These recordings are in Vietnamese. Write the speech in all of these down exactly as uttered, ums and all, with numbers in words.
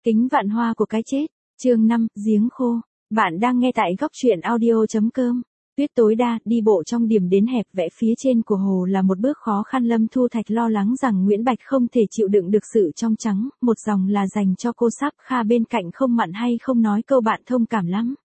Kính vạn hoa của cái chết, chương năm, giếng khô. Bạn đang nghe tại góc truyện audio chấm com. Tuyết tối đa, đi bộ trong điểm đến hẹp vẽ phía trên của hồ là một bước khó khăn. Lâm Thu Thạch lo lắng rằng Nguyễn Bạch không thể chịu đựng được sự trong trắng, một dòng là dành cho cô Sắp Kha bên cạnh không mặn hay không nói câu bạn thông cảm lắm.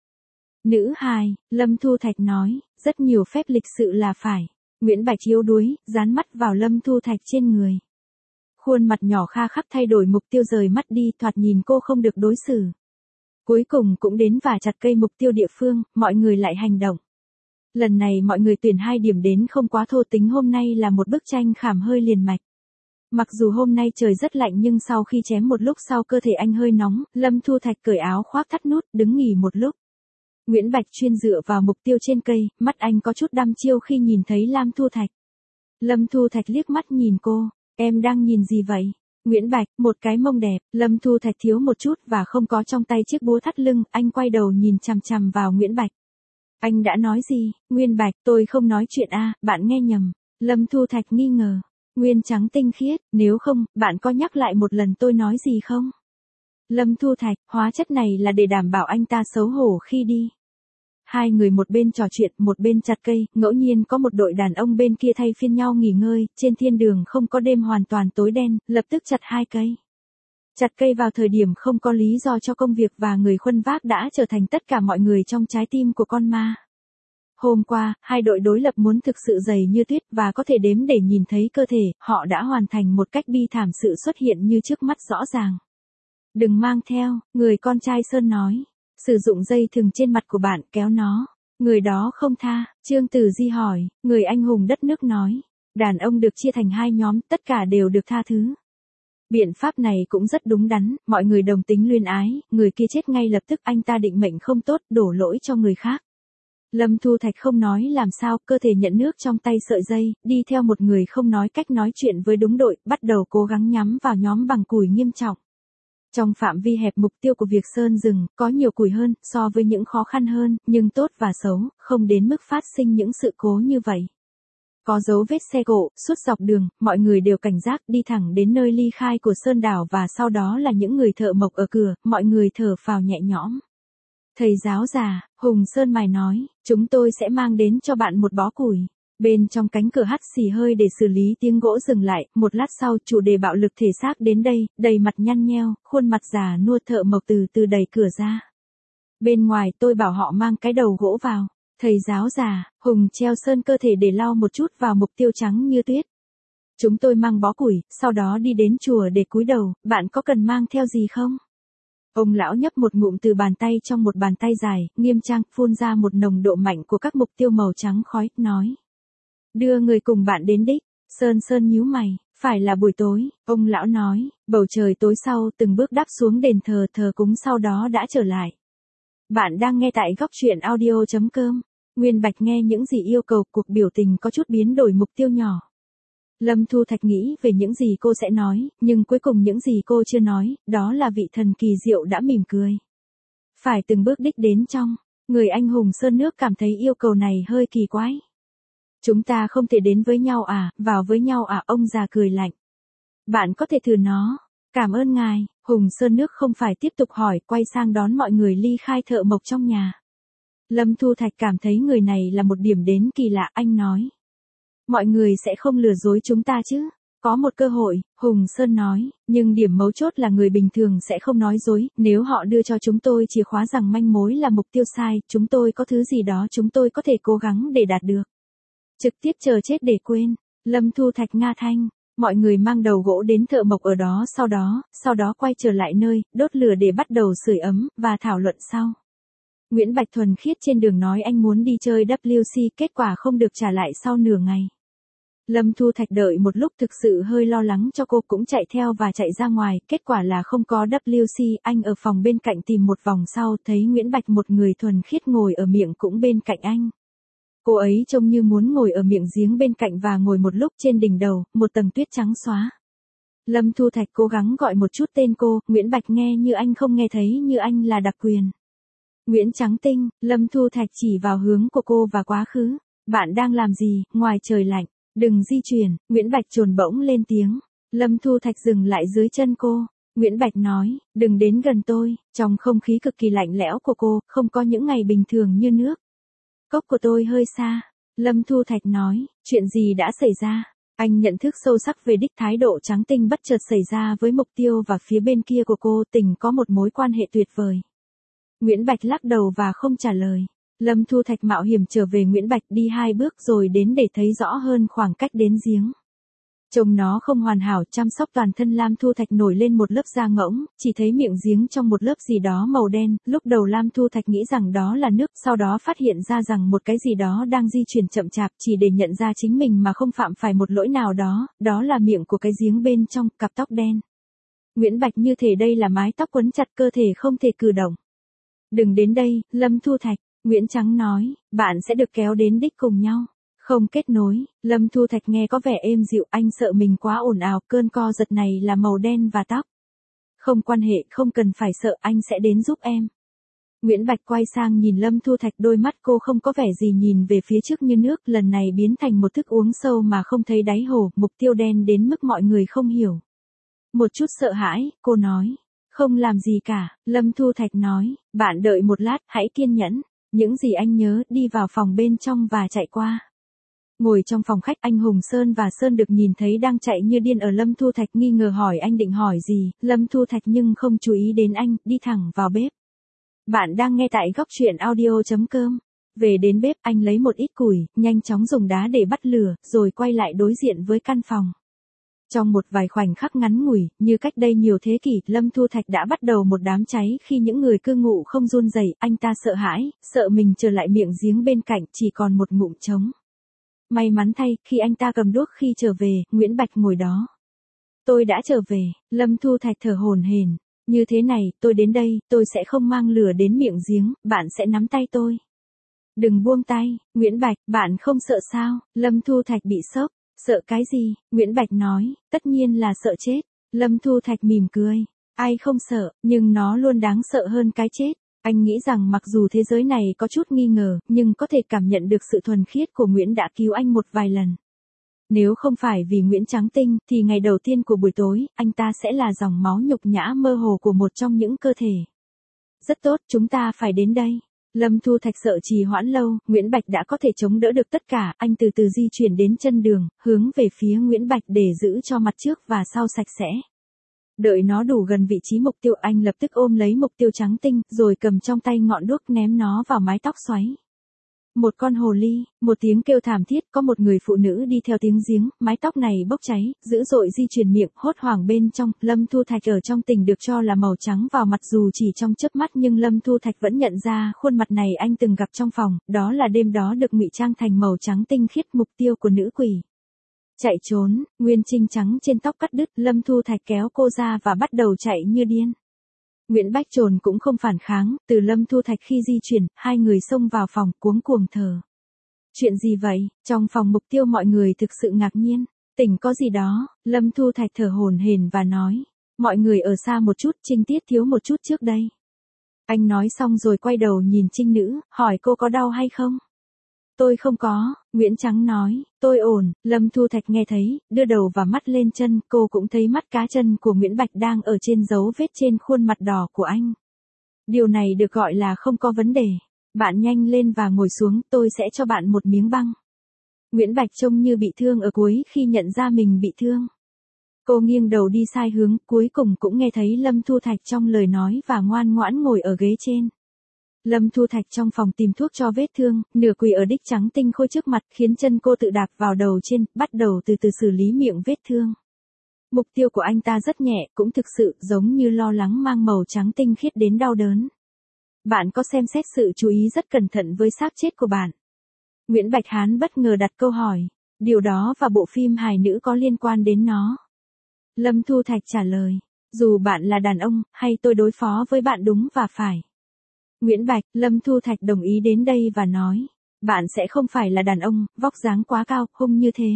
Nữ hài, Lâm Thu Thạch nói, rất nhiều phép lịch sự là phải. Nguyễn Bạch yếu đuối, dán mắt vào Lâm Thu Thạch trên người. Khuôn mặt nhỏ kha khắc thay đổi mục tiêu rời mắt đi, thoạt nhìn cô không được đối xử. Cuối cùng cũng đến và chặt cây mục tiêu địa phương, mọi người lại hành động. Lần này mọi người tuyển hai điểm đến không quá thô tính, hôm nay là một bức tranh khảm hơi liền mạch. Mặc dù hôm nay trời rất lạnh nhưng sau khi chém một lúc sau cơ thể anh hơi nóng, Lâm Thu Thạch cởi áo khoác thắt nút, đứng nghỉ một lúc. Nguyễn Bạch chuyên dựa vào mục tiêu trên cây, mắt anh có chút đăm chiêu khi nhìn thấy Lâm Thu Thạch. Lâm Thu Thạch liếc mắt nhìn cô. Em đang nhìn gì vậy? Nguyễn Bạch, một cái mông đẹp. Lâm Thu Thạch thiếu một chút và không có trong tay chiếc búa thắt lưng, anh quay đầu nhìn chằm chằm vào Nguyễn Bạch. Anh đã nói gì? Nguyễn Bạch, tôi không nói chuyện a, à, bạn nghe nhầm. Lâm Thu Thạch nghi ngờ. Nguyên trắng tinh khiết, nếu không, bạn có nhắc lại một lần tôi nói gì không? Lâm Thu Thạch, hóa chất này là để đảm bảo anh ta xấu hổ khi đi. Hai người một bên trò chuyện, một bên chặt cây, ngẫu nhiên có một đội đàn ông bên kia thay phiên nhau nghỉ ngơi, trên thiên đường không có đêm hoàn toàn tối đen, lập tức chặt hai cây. Chặt cây vào thời điểm không có lý do cho công việc và người khuân vác đã trở thành tất cả mọi người trong trái tim của con ma. Hôm qua, hai đội đối lập muốn thực sự dày như tuyết và có thể đếm để nhìn thấy cơ thể, họ đã hoàn thành một cách bi thảm, sự xuất hiện như trước mắt rõ ràng. Đừng mang theo, người con trai Sơn nói. Sử dụng dây thừng trên mặt của bạn, kéo nó. Người đó không tha, Trương Tử Di hỏi, người anh hùng đất nước nói. Đàn ông được chia thành hai nhóm, tất cả đều được tha thứ. Biện pháp này cũng rất đúng đắn, mọi người đồng tính luyến ái, người kia chết ngay lập tức, anh ta định mệnh không tốt, đổ lỗi cho người khác. Lâm Thu Thạch không nói làm sao, cơ thể nhận nước trong tay sợi dây, đi theo một người không nói cách nói chuyện với đúng đội, bắt đầu cố gắng nhắm vào nhóm bằng củi nghiêm trọng. Trong phạm vi hẹp mục tiêu của việc sơn rừng, có nhiều củi hơn, so với những khó khăn hơn, nhưng tốt và xấu, không đến mức phát sinh những sự cố như vậy. Có dấu vết xe cộ, suốt dọc đường, mọi người đều cảnh giác đi thẳng đến nơi ly khai của Sơn đảo và sau đó là những người thợ mộc ở cửa, mọi người thở phào nhẹ nhõm. Thầy giáo già, Hùng Sơn Mài nói, chúng tôi sẽ mang đến cho bạn một bó củi. Bên trong cánh cửa hắt xì hơi để xử lý tiếng gỗ dừng lại, một lát sau chủ đề bạo lực thể xác đến đây, đầy mặt nhăn nheo, khuôn mặt già nua thợ mộc từ từ đẩy cửa ra. Bên ngoài tôi bảo họ mang cái đầu gỗ vào. Thầy giáo già, Hùng treo sơn cơ thể để lau một chút vào mục tiêu trắng như tuyết. Chúng tôi mang bó củi, sau đó đi đến chùa để cúi đầu, bạn có cần mang theo gì không? Ông lão nhấp một ngụm từ bàn tay trong một bàn tay dài, nghiêm trang, phun ra một nồng độ mạnh của các mục tiêu màu trắng khói, nói. Đưa người cùng bạn đến đích. Sơn Sơn nhíu mày, phải là buổi tối, ông lão nói, bầu trời tối sau từng bước đáp xuống đền thờ thờ cúng sau đó đã trở lại. Bạn đang nghe tại góc truyện audio chấm com. Nguyên Bạch nghe những gì yêu cầu, cuộc biểu tình có chút biến đổi mục tiêu nhỏ. Lâm Thu Thạch nghĩ về những gì cô sẽ nói, nhưng cuối cùng những gì cô chưa nói, đó là vị thần kỳ diệu đã mỉm cười. Phải từng bước đích đến trong, người anh hùng Sơn Nước cảm thấy yêu cầu này hơi kỳ quái. Chúng ta không thể đến với nhau à, vào với nhau à, ông già cười lạnh. Bạn có thể thử nó. Cảm ơn ngài, Hùng Sơn Nước không phải tiếp tục hỏi, quay sang đón mọi người ly khai thợ mộc trong nhà. Lâm Thu Thạch cảm thấy người này là một điểm đến kỳ lạ, anh nói. Mọi người sẽ không lừa dối chúng ta chứ. Có một cơ hội, Hùng Sơn nói, nhưng điểm mấu chốt là người bình thường sẽ không nói dối, nếu họ đưa cho chúng tôi chìa khóa rằng manh mối là mục tiêu sai, chúng tôi có thứ gì đó chúng tôi có thể cố gắng để đạt được. Trực tiếp chờ chết để quên. Lâm Thu Thạch nga thanh. Mọi người mang đầu gỗ đến thợ mộc ở đó sau đó, sau đó quay trở lại nơi, đốt lửa để bắt đầu sưởi ấm, và thảo luận sau. Nguyễn Bạch thuần khiết trên đường nói anh muốn đi chơi W C, kết quả không được trả lại sau nửa ngày. Lâm Thu Thạch đợi một lúc thực sự hơi lo lắng cho cô, cũng chạy theo và chạy ra ngoài, kết quả là không có W C, anh ở phòng bên cạnh tìm một vòng sau, thấy Nguyễn Bạch một người thuần khiết ngồi ở miệng cũng bên cạnh anh. Cô ấy trông như muốn ngồi ở miệng giếng bên cạnh và ngồi một lúc trên đỉnh đầu, một tầng tuyết trắng xóa. Lâm Thu Thạch cố gắng gọi một chút tên cô, Nguyễn Bạch nghe như anh không nghe thấy, như anh là đặc quyền. Nguyễn Trắng Tinh, Lâm Thu Thạch chỉ vào hướng của cô và quá khứ. Bạn đang làm gì, ngoài trời lạnh, đừng di chuyển, Nguyễn Bạch chồn bỗng lên tiếng. Lâm Thu Thạch dừng lại dưới chân cô. Nguyễn Bạch nói, đừng đến gần tôi, trong không khí cực kỳ lạnh lẽo của cô, không có những ngày bình thường như nước. Cốc của tôi hơi xa. Lâm Thu Thạch nói, chuyện gì đã xảy ra? Anh nhận thức sâu sắc về đích thái độ trắng tinh bất chợt xảy ra với mục tiêu và phía bên kia của cô tình có một mối quan hệ tuyệt vời. Nguyễn Bạch lắc đầu và không trả lời. Lâm Thu Thạch mạo hiểm trở về Nguyễn Bạch đi hai bước rồi đến để thấy rõ hơn khoảng cách đến giếng. Trông nó không hoàn hảo, chăm sóc toàn thân Lam Thu Thạch nổi lên một lớp da ngỗng, chỉ thấy miệng giếng trong một lớp gì đó màu đen, lúc đầu Lam Thu Thạch nghĩ rằng đó là nước, sau đó phát hiện ra rằng một cái gì đó đang di chuyển chậm chạp chỉ để nhận ra chính mình mà không phạm phải một lỗi nào đó, đó là miệng của cái giếng bên trong, cặp tóc đen. Nguyễn Bạch như thể đây là mái tóc quấn chặt cơ thể không thể cử động. Đừng đến đây, Lâm Thu Thạch, Nguyễn Trắng nói, bạn sẽ được kéo đến đích cùng nhau. Không kết nối, Lâm Thu Thạch nghe có vẻ êm dịu, anh sợ mình quá ồn ào, cơn co giật này là màu đen và tóc. Không quan hệ, không cần phải sợ, anh sẽ đến giúp em. Nguyễn Bạch quay sang nhìn Lâm Thu Thạch, đôi mắt cô không có vẻ gì nhìn về phía trước như nước, lần này biến thành một thức uống sâu mà không thấy đáy hồ, mục tiêu đen đến mức mọi người không hiểu. Một chút sợ hãi, cô nói. Không làm gì cả, Lâm Thu Thạch nói, bạn đợi một lát, hãy kiên nhẫn. Những gì anh nhớ, đi vào phòng bên trong và chạy qua. Ngồi trong phòng khách, anh Hùng Sơn và Sơn được nhìn thấy đang chạy như điên ở Lâm Thu Thạch, nghi ngờ hỏi anh định hỏi gì, Lâm Thu Thạch nhưng không chú ý đến anh, đi thẳng vào bếp. Bạn đang nghe tại góc truyện audio chấm com. Về đến bếp, anh lấy một ít củi, nhanh chóng dùng đá để bắt lửa, rồi quay lại đối diện với căn phòng. Trong một vài khoảnh khắc ngắn ngủi, như cách đây nhiều thế kỷ, Lâm Thu Thạch đã bắt đầu một đám cháy khi những người cư ngụ không run rẩy, anh ta sợ hãi, sợ mình trở lại miệng giếng bên cạnh, chỉ còn một ngụm trống. May mắn thay, khi anh ta cầm đuốc khi trở về, Nguyễn Bạch ngồi đó. Tôi đã trở về, Lâm Thu Thạch thở hổn hển. Như thế này, tôi đến đây, tôi sẽ không mang lửa đến miệng giếng, bạn sẽ nắm tay tôi. Đừng buông tay, Nguyễn Bạch, bạn không sợ sao? Lâm Thu Thạch bị sốc. Sợ cái gì? Nguyễn Bạch nói, tất nhiên là sợ chết. Lâm Thu Thạch mỉm cười. Ai không sợ, nhưng nó luôn đáng sợ hơn cái chết. Anh nghĩ rằng mặc dù thế giới này có chút nghi ngờ, nhưng có thể cảm nhận được sự thuần khiết của Nguyễn đã cứu anh một vài lần. Nếu không phải vì Nguyễn Trắng Tinh, thì ngày đầu tiên của buổi tối, anh ta sẽ là dòng máu nhục nhã mơ hồ của một trong những cơ thể. Rất tốt, chúng ta phải đến đây. Lâm Thu Thạch sợ trì hoãn lâu, Nguyễn Bạch đã có thể chống đỡ được tất cả, anh từ từ di chuyển đến chân đường, hướng về phía Nguyễn Bạch để giữ cho mặt trước và sau sạch sẽ. Đợi nó đủ gần vị trí mục tiêu, anh lập tức ôm lấy mục tiêu trắng tinh, rồi cầm trong tay ngọn đuốc ném nó vào mái tóc xoáy. Một con hồ ly, một tiếng kêu thảm thiết, có một người phụ nữ đi theo tiếng giếng, mái tóc này bốc cháy, dữ dội di chuyển miệng, hốt hoảng bên trong, Lâm Thu Thạch ở trong tình được cho là màu trắng vào mặt dù chỉ trong chớp mắt nhưng Lâm Thu Thạch vẫn nhận ra khuôn mặt này anh từng gặp trong phòng, đó là đêm đó được ngụy trang thành màu trắng tinh khiết, mục tiêu của nữ quỷ. Chạy trốn, nguyên trinh trắng trên tóc cắt đứt, Lâm Thu Thạch kéo cô ra và bắt đầu chạy như điên. Nguyễn Bách Trồn cũng không phản kháng, từ Lâm Thu Thạch khi di chuyển, hai người xông vào phòng, cuống cuồng thở. Chuyện gì vậy? Trong phòng mục tiêu mọi người thực sự ngạc nhiên. Tỉnh có gì đó, Lâm Thu Thạch thở hổn hển và nói. Mọi người ở xa một chút, Trinh Tiết thiếu một chút trước đây. Anh nói xong rồi quay đầu nhìn Trinh Nữ, hỏi cô có đau hay không? Tôi không có, Nguyễn Trắng nói, tôi ổn. Lâm Thu Thạch nghe thấy, đưa đầu và mắt lên chân, cô cũng thấy mắt cá chân của Nguyễn Bạch đang ở trên dấu vết trên khuôn mặt đỏ của anh. Điều này được gọi là không có vấn đề. Bạn nhanh lên và ngồi xuống, tôi sẽ cho bạn một miếng băng. Nguyễn Bạch trông như bị thương ở cuối khi nhận ra mình bị thương. Cô nghiêng đầu đi sai hướng, cuối cùng cũng nghe thấy Lâm Thu Thạch trong lời nói và ngoan ngoãn ngồi ở ghế trên. Lâm Thu Thạch trong phòng tìm thuốc cho vết thương, nửa quỳ ở đích trắng tinh khôi trước mặt, khiến chân cô tự đạp vào đầu trên, bắt đầu từ từ xử lý miệng vết thương. Mục tiêu của anh ta rất nhẹ, cũng thực sự giống như lo lắng mang màu trắng tinh khiết đến đau đớn. Bạn có xem xét sự chú ý rất cẩn thận với xác chết của bạn? Nguyễn Bạch Hán bất ngờ đặt câu hỏi. Điều đó và bộ phim hài nữ có liên quan đến nó. Lâm Thu Thạch trả lời. Dù bạn là đàn ông, hay tôi đối phó với bạn đúng và phải. Nguyễn Bạch, Lâm Thu Thạch đồng ý đến đây và nói. Bạn sẽ không phải là đàn ông, vóc dáng quá cao, hung như thế.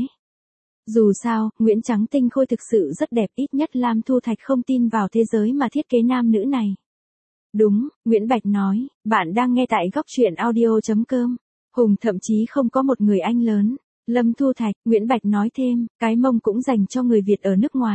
Dù sao, Nguyễn Trắng Tinh Khôi thực sự rất đẹp, ít nhất Lâm Thu Thạch không tin vào thế giới mà thiết kế nam nữ này. Đúng, Nguyễn Bạch nói, bạn đang nghe tại góc truyện audio chấm com. Hùng thậm chí không có một người anh lớn. Lâm Thu Thạch, Nguyễn Bạch nói thêm, cái mông cũng dành cho người Việt ở nước ngoài.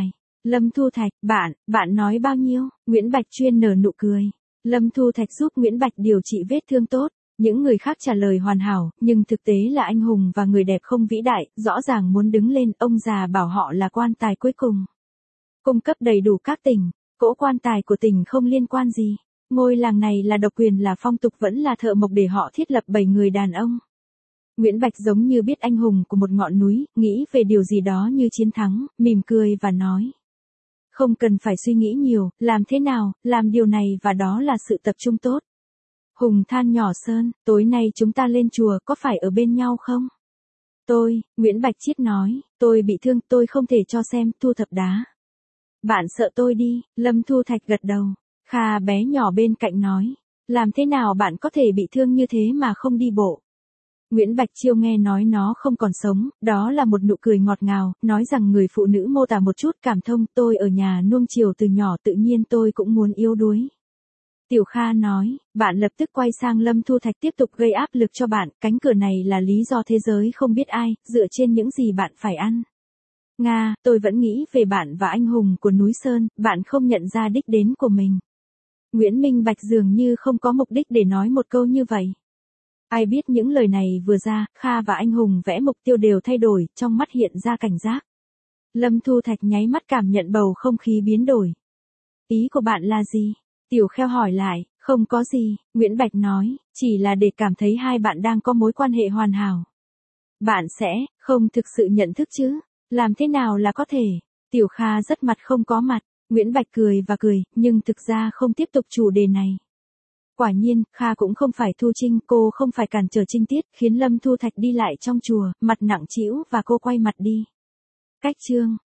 Lâm Thu Thạch, bạn, bạn nói bao nhiêu? Nguyễn Bạch Chuyên nở nụ cười. Lâm Thu Thạch giúp Nguyễn Bạch điều trị vết thương tốt. Những người khác trả lời hoàn hảo, nhưng thực tế là anh hùng và người đẹp không vĩ đại, rõ ràng muốn đứng lên, ông già bảo họ là quan tài cuối cùng. Cung cấp đầy đủ các tỉnh, cỗ quan tài của tỉnh không liên quan gì. Ngôi làng này là độc quyền, là phong tục, vẫn là thợ mộc để họ thiết lập bảy người đàn ông. Nguyễn Bạch giống như biết anh hùng của một ngọn núi, nghĩ về điều gì đó như chiến thắng, mỉm cười và nói. Không cần phải suy nghĩ nhiều, làm thế nào, làm điều này và đó là sự tập trung tốt. Hùng than nhỏ Sơn, tối nay chúng ta lên chùa, có phải ở bên nhau không? Tôi, Nguyễn Bạch Chiết nói, tôi bị thương, tôi không thể cho xem, thu thập đá. Bạn sợ tôi đi, Lâm Thu Thạch gật đầu. Kha bé nhỏ bên cạnh nói, làm thế nào bạn có thể bị thương như thế mà không đi bộ? Nguyễn Bạch Chiêu nghe nói nó không còn sống, đó là một nụ cười ngọt ngào, nói rằng người phụ nữ mô tả một chút cảm thông, tôi ở nhà nuông chiều từ nhỏ, tự nhiên tôi cũng muốn yếu đuối. Tiểu Kha nói, bạn lập tức quay sang Lâm Thu Thạch tiếp tục gây áp lực cho bạn, cánh cửa này là lý do thế giới không biết ai, dựa trên những gì bạn phải ăn. Nga, tôi vẫn nghĩ về bạn và anh hùng của núi Sơn, bạn không nhận ra đích đến của mình. Nguyễn Minh Bạch dường như không có mục đích để nói một câu như vậy. Ai biết những lời này vừa ra, Kha và anh hùng vẽ mục tiêu đều thay đổi, trong mắt hiện ra cảnh giác. Lâm Thu Thạch nháy mắt cảm nhận bầu không khí biến đổi. Ý của bạn là gì? Tiểu Kheo hỏi lại, không có gì, Nguyễn Bạch nói, chỉ là để cảm thấy hai bạn đang có mối quan hệ hoàn hảo. Bạn sẽ, không thực sự nhận thức chứ? Làm thế nào là có thể? Tiểu Kha rất mặt không có mặt, Nguyễn Bạch cười và cười, nhưng thực ra không tiếp tục chủ đề này. Quả nhiên, Kha cũng không phải Thu Trinh, cô không phải cản trở Trinh Tiết, khiến Lâm Thu Thạch đi lại trong chùa, mặt nặng trĩu và cô quay mặt đi. Cách chương